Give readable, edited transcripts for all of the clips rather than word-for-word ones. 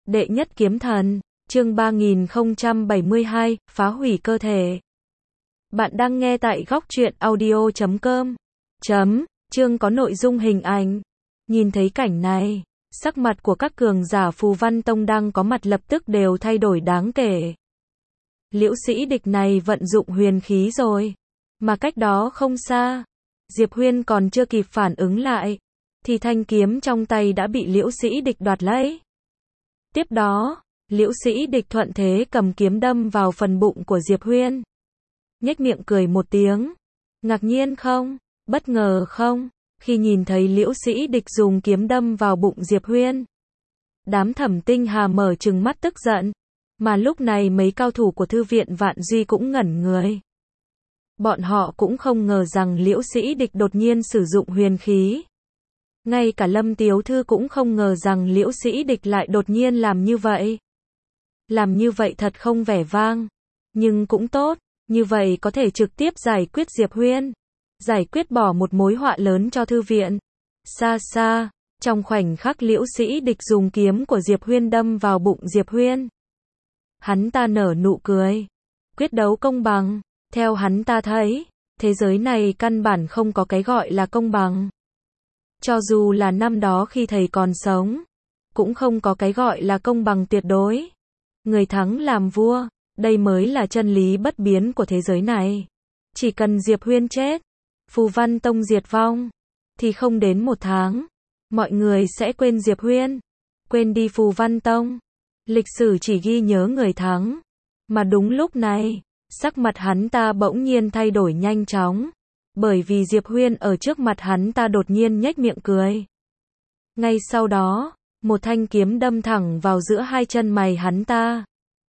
Đệ nhất kiếm thần, chương 3072, phá hủy cơ thể. Bạn đang nghe tại góc truyện audio.com. Chương có nội dung hình ảnh. Nhìn thấy cảnh này, sắc mặt của các cường giả Phù Văn Tông đang có mặt lập tức đều thay đổi đáng kể. Liễu Sĩ Địch này vận dụng huyền khí rồi, mà cách đó không xa, Diệp Huyên còn chưa kịp phản ứng lại, thì thanh kiếm trong tay đã bị Liễu Sĩ Địch đoạt lấy. Tiếp đó, Liễu Sĩ Địch thuận thế cầm kiếm đâm vào phần bụng của Diệp Huyên. Nhếch miệng cười một tiếng. Ngạc nhiên không? Bất ngờ không? Khi nhìn thấy Liễu Sĩ Địch dùng kiếm đâm vào bụng Diệp Huyên, đám Thẩm Tinh Hà mở trừng mắt tức giận. Mà lúc này mấy cao thủ của Thư viện Vạn Duy cũng ngẩn người. Bọn họ cũng không ngờ rằng Liễu Sĩ Địch đột nhiên sử dụng huyền khí. Ngay cả Lâm Tiếu Thư cũng không ngờ rằng Liễu Sĩ Địch lại đột nhiên làm như vậy. Làm như vậy thật không vẻ vang, nhưng cũng tốt, như vậy có thể trực tiếp giải quyết Diệp Huyên, giải quyết bỏ một mối họa lớn cho thư viện. Xa xa, trong khoảnh khắc Liễu Sĩ Địch dùng kiếm của Diệp Huyên đâm vào bụng Diệp Huyên, hắn ta nở nụ cười. Quyết đấu công bằng, theo hắn ta thấy, thế giới này căn bản không có cái gọi là công bằng. Cho dù là năm đó khi thầy còn sống, cũng không có cái gọi là công bằng tuyệt đối. Người thắng làm vua, đây mới là chân lý bất biến của thế giới này. Chỉ cần Diệp Huyên chết, Phù Văn Tông diệt vong, thì không đến một tháng, mọi người sẽ quên Diệp Huyên, quên đi Phù Văn Tông. Lịch sử chỉ ghi nhớ người thắng. Mà đúng lúc này, sắc mặt hắn ta bỗng nhiên thay đổi nhanh chóng. Bởi vì Diệp Huyên ở trước mặt hắn ta đột nhiên nhếch miệng cười. Ngay sau đó, một thanh kiếm đâm thẳng vào giữa hai chân mày hắn ta.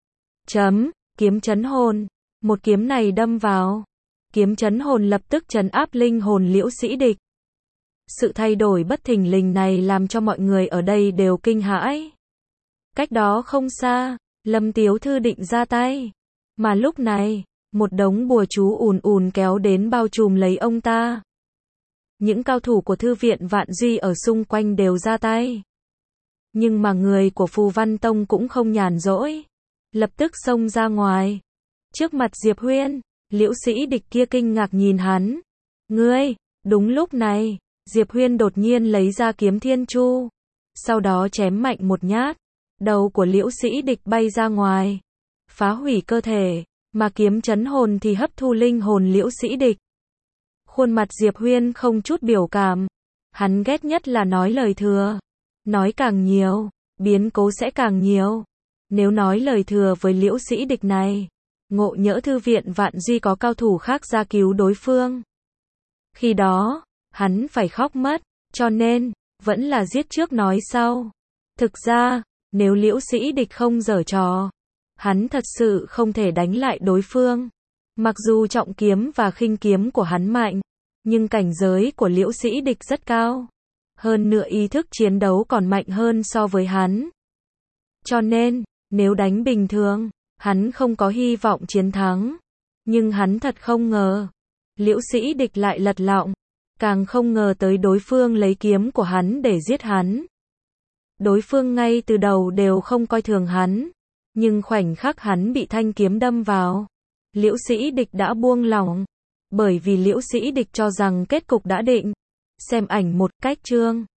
Kiếm chấn hồn. Một kiếm này đâm vào. Kiếm chấn hồn lập tức trấn áp linh hồn Liễu Sĩ Địch. Sự thay đổi bất thình lình này làm cho mọi người ở đây đều kinh hãi. Cách đó không xa, Lâm Tiếu Thư định ra tay. Mà lúc này, một đống bùa chú ùn ùn kéo đến bao trùm lấy ông ta. Những cao thủ của Thư viện Vạn Duy ở xung quanh đều ra tay. Nhưng mà người của Phù Văn Tông cũng không nhàn rỗi. Lập tức xông ra ngoài. Trước mặt Diệp Huyên, Liễu Sĩ Địch kia kinh ngạc nhìn hắn. Ngươi! Đúng lúc này, Diệp Huyên đột nhiên lấy ra kiếm Thiên Chu. Sau đó chém mạnh một nhát. Đầu của Liễu Sĩ Địch bay ra ngoài. Phá hủy cơ thể. Mà kiếm chấn hồn thì hấp thu linh hồn Liễu Sĩ Địch. Khuôn mặt Diệp Huyên không chút biểu cảm. Hắn ghét nhất là nói lời thừa. Nói càng nhiều, biến cố sẽ càng nhiều. Nếu nói lời thừa với Liễu Sĩ Địch này, ngộ nhỡ Thư viện Vạn Duy có cao thủ khác ra cứu đối phương. Khi đó, hắn phải khóc mất, cho nên, vẫn là giết trước nói sau. Thực ra, nếu Liễu Sĩ Địch không giở trò, hắn thật sự không thể đánh lại đối phương. Mặc dù trọng kiếm và khinh kiếm của hắn mạnh, nhưng cảnh giới của Liễu Sĩ Địch rất cao. Hơn nữa ý thức chiến đấu còn mạnh hơn so với hắn. Cho nên, nếu đánh bình thường, hắn không có hy vọng chiến thắng. Nhưng hắn thật không ngờ, Liễu Sĩ Địch lại lật lọng, càng không ngờ tới đối phương lấy kiếm của hắn để giết hắn. Đối phương ngay từ đầu đều không coi thường hắn, nhưng khoảnh khắc hắn bị thanh kiếm đâm vào, Liễu Sĩ Địch đã buông lỏng, bởi vì Liễu Sĩ Địch cho rằng kết cục đã định. Xem ảnh một cách chương.